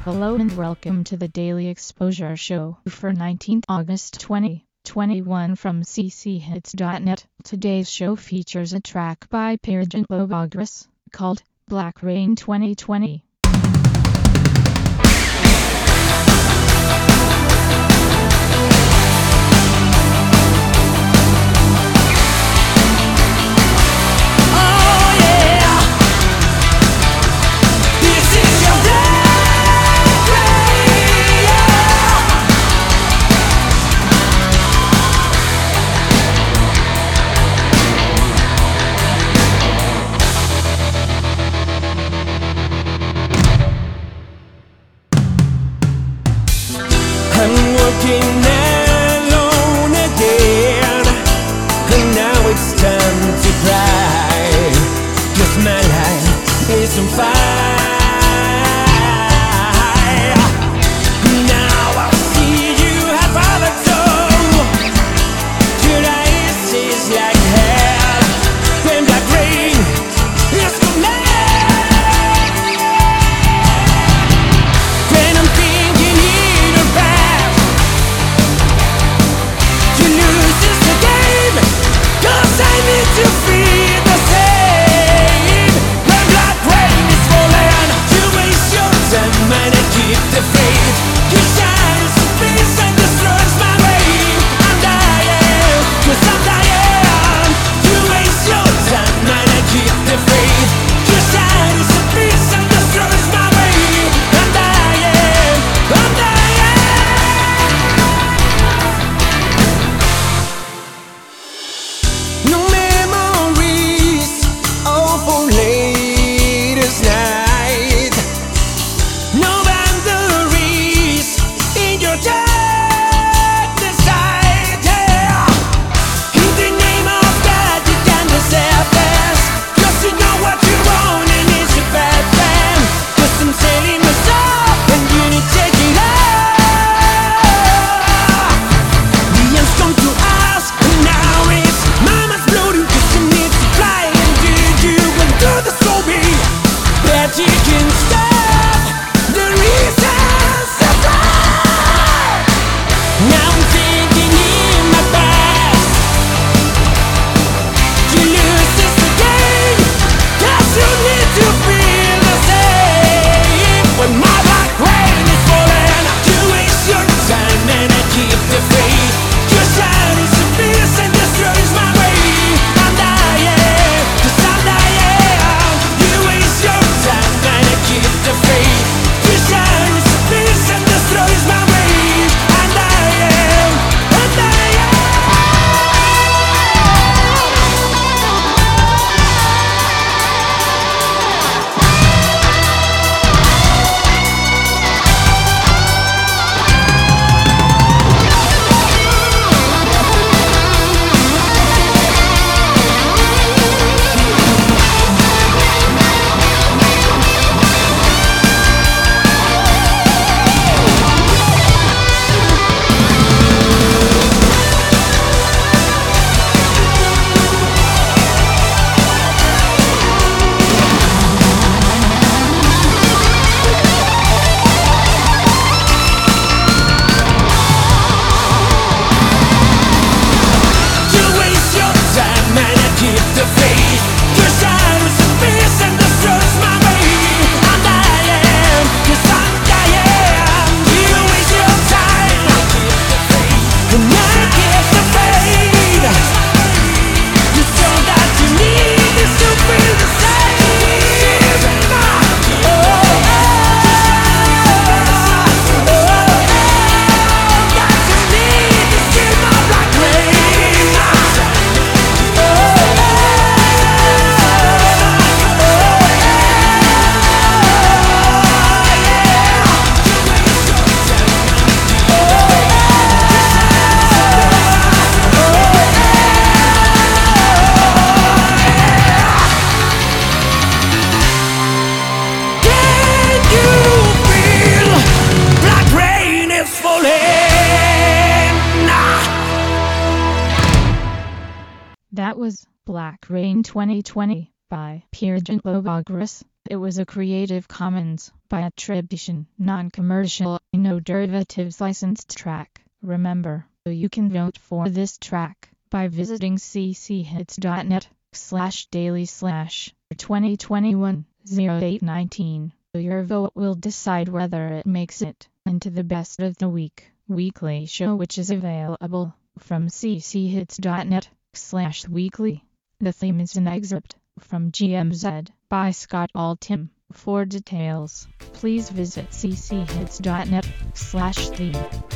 Hello and welcome to the Daily Exposure Show for 19th August 2021 from cchits.net. Today's show features a track by Pyrgent Lobogris called Black Rain 2020. I'm working alone again, and now it's time to cry, 'cause my life is on fire. Now I see you have other toe. July is like hell, when black rain is coming. When I'm thinking either bad, you lose this game, 'cause I need to feel the same. When black rain is falling, you waste your time and I keep the faith. You shine as a peace and destroys my way. I'm dying, 'cause I'm dying. You waste your time and I keep the faith. You shine as a peace and destroys my way. I'm dying, I'm dying. No memories of our latest night. No boundaries in your darkness side, yeah. In the name of God, you can deserve this, 'cause you know what you want and it's a bad plan. 'Cause I'm selling myself and you need to take it off. The end's come to us, and now it's mama's bloating, 'cause she needs to fly. And did you went through the story, but you can stop the reasons to fly. Now I'm thinking in my past, you lose this again, 'cause you need to feel the same. When my black rain is falling, you waste your time and I keep the faith. Your shine is a peace and destroys my way. I'm dying, 'cause I'm dying. You waste your time and I keep the faith. Your shine is a peace and destroys my way. I'm dying, I'm dying. You waste your time and I keep the faith. Your shine is a peace and destroys my way. I'm dying, 'cause I'm dying. You waste your time and I keep the faith. And I keep the faith. You show that you need is to feel the same. Oh, that you need to see my black rain. Can you feel black rain is falling? That was Black Rain 2020 by Pyrgent Lobogris. It was a Creative Commons by attribution, non-commercial, no derivatives licensed track. Remember, you can vote for this track by visiting cchits.net/daily/2021-0819. Your vote will decide whether it makes it into the best of the week weekly show, which is available from cchits.net/weekly. The theme is an excerpt from GMZ by Scott Altham. For details, please visit cchits.net/theme.